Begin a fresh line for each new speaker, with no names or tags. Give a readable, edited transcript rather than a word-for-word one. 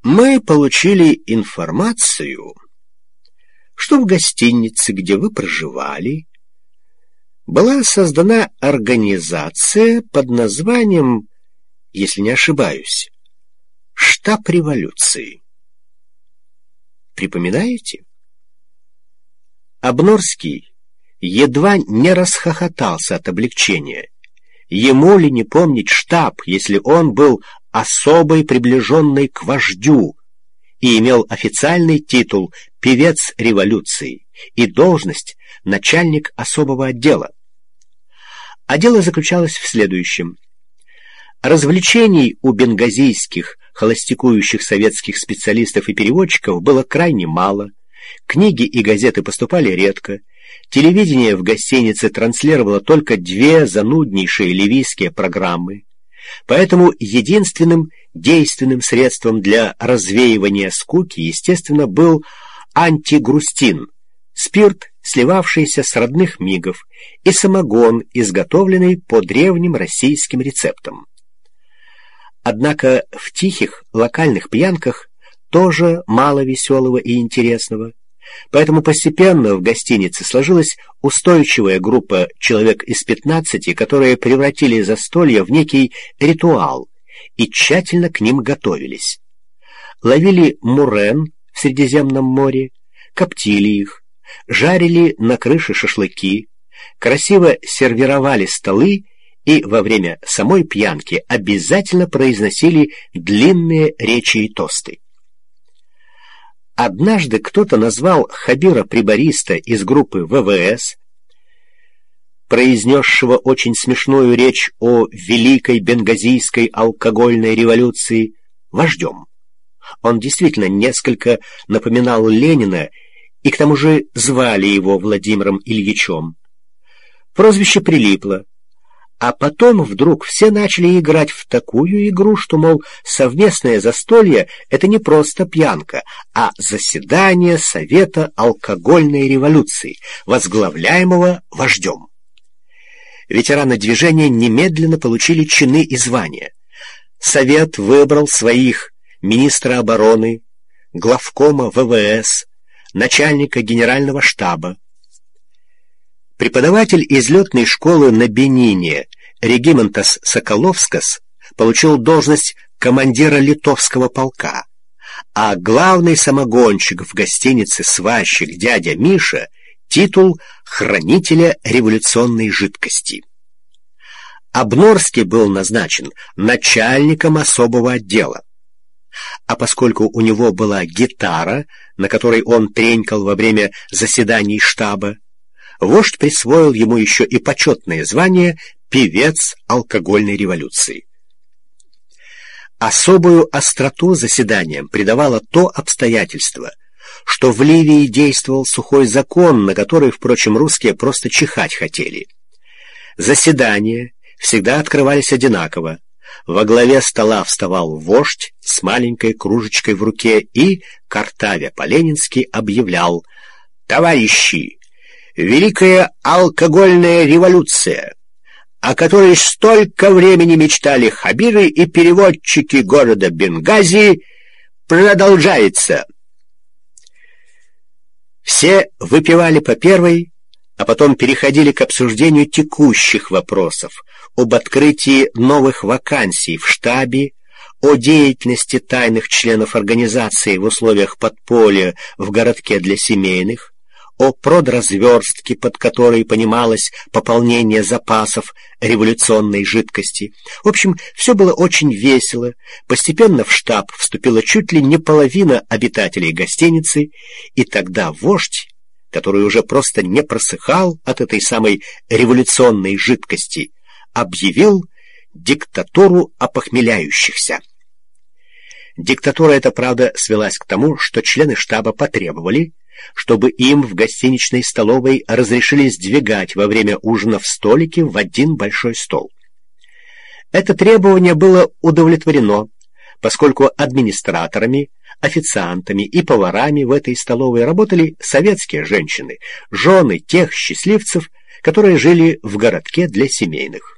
Мы получили информацию, что в гостинице, где вы проживали, была создана организация под названием, если не ошибаюсь, «Штаб революции». Припоминаете? Обнорский едва не расхохотался от облегчения. Ему ли не помнить штаб, если он был особой приближенной к вождю и имел официальный титул «Певец революции» и должность начальник особого отдела. А дело заключалось в следующем. Развлечений у бенгазийских холостякующих советских специалистов и переводчиков было крайне мало, книги и газеты поступали редко, телевидение в гостинице транслировало только 2 зануднейшие ливийские программы, поэтому единственным действенным средством для развеивания скуки, естественно, был антигрустин, спирт, сливавшийся с родных мигов, и самогон, изготовленный по древним российским рецептам. Однако в тихих локальных пьянках тоже мало веселого и интересного, поэтому постепенно в гостинице сложилась устойчивая группа человек из 15, которые превратили застолье в некий ритуал и тщательно к ним готовились. Ловили мурен в Средиземном море, коптили их, жарили на крыше шашлыки, красиво сервировали столы и во время самой пьянки обязательно произносили длинные речи и тосты. Однажды кто-то назвал хабира-прибориста из группы ВВС, произнесшего очень смешную речь о великой бенгазийской алкогольной революции, вождем. Он действительно несколько напоминал Ленина, и к тому же звали его Владимиром Ильичем. Прозвище прилипло. А потом вдруг все начали играть в такую игру, что, мол, совместное застолье — это не просто пьянка, а заседание Совета алкогольной революции, возглавляемого вождем. Ветераны движения немедленно получили чины и звания. Совет выбрал своих: министра обороны, главкома ВВС, начальника генерального штаба. Преподаватель из летной школы на Бенине Регимонтас Соколовскас получил должность командира литовского полка, а главный самогонщик в гостинице «Сварщик» дядя Миша титул хранителя революционной жидкости. Обнорский был назначен начальником особого отдела. А поскольку у него была гитара, на которой он тренькал во время заседаний штаба, вождь присвоил ему еще и почетное звание «Певец алкогольной революции». Особую остроту заседаниям придавало то обстоятельство, что в Ливии действовал сухой закон, на который, впрочем, русские просто чихать хотели. Заседания всегда открывались одинаково. Во главе стола вставал вождь с маленькой кружечкой в руке и, картавя по-ленински, объявлял: «Товарищи! Великая алкогольная революция, о которой столько времени мечтали хабиры и переводчики города Бенгази, продолжается». Все выпивали по первой, а потом переходили к обсуждению текущих вопросов, об открытии новых вакансий в штабе, о деятельности тайных членов организации в условиях подполья в городке для семейных, о продразверстке, под которой понималось пополнение запасов революционной жидкости. В общем, все было очень весело. Постепенно в штаб вступила чуть ли не половина обитателей гостиницы, и тогда вождь, который уже просто не просыхал от этой самой революционной жидкости, объявил диктатуру опохмеляющихся. Диктатура эта, правда, свелась к тому, что члены штаба потребовали, чтобы им в гостиничной столовой разрешили сдвигать во время ужинов столики в один большой стол. Это требование было удовлетворено, поскольку администраторами, официантами и поварами в этой столовой работали советские женщины, жены тех счастливцев, которые жили в городке для семейных.